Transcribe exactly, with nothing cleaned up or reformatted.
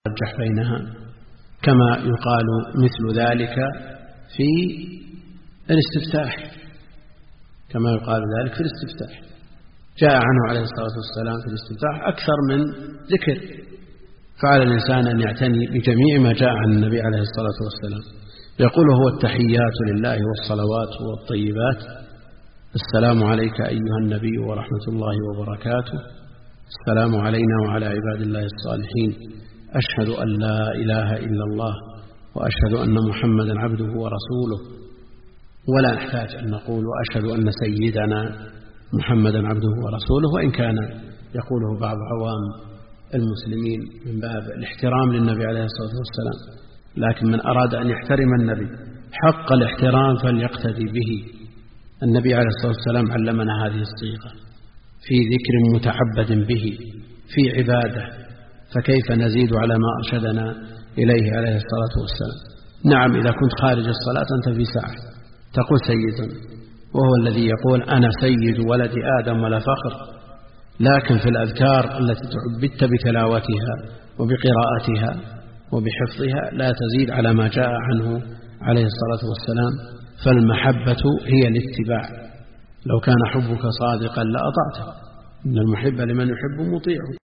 يرجح بينها، كما يقال مثل ذلك في الاستفتاح، كما يقال ذلك في الاستفتاح. جاء عنه عليه الصلاة والسلام في الاستفتاح أكثر من ذكر، فعلى الإنسان أن يعتني بجميع ما جاء عن النبي عليه الصلاة والسلام. يقول هو التحيات لله والصلوات والطيبات: السلام عليك أيها النبي ورحمة الله وبركاته، السلام علينا وعلى عباد الله الصالحين، أشهد أن لا إله إلا الله وأشهد أن محمدا عبده ورسوله. ولا نحتاج أن نقول وأشهد أن سيدنا محمدا عبده ورسوله، وإن كان يقوله بعض عوام المسلمين من باب الاحترام للنبي عليه الصلاة والسلام، لكن من أراد أن يحترم النبي حق الاحترام فليقتدي به. النبي عليه الصلاة والسلام علمنا هذه الصيغة في ذكر متعبد به في عبادة، فكيف نزيد على ما أرشدنا إليه عليه الصلاة والسلام؟ نعم، إذا كنت خارج الصلاة أنت في ساعة تقول سيد، وهو الذي يقول أنا سيد ولد آدم ولا فخر، لكن في الأذكار التي تعبدت بتلاوتها وبقراءتها وبحفظها لا تزيد على ما جاء عنه عليه الصلاة والسلام. فالمحبة هي الاتباع، لو كان حبك صادقا لأطعته، إن المحب لمن يحب مطيع.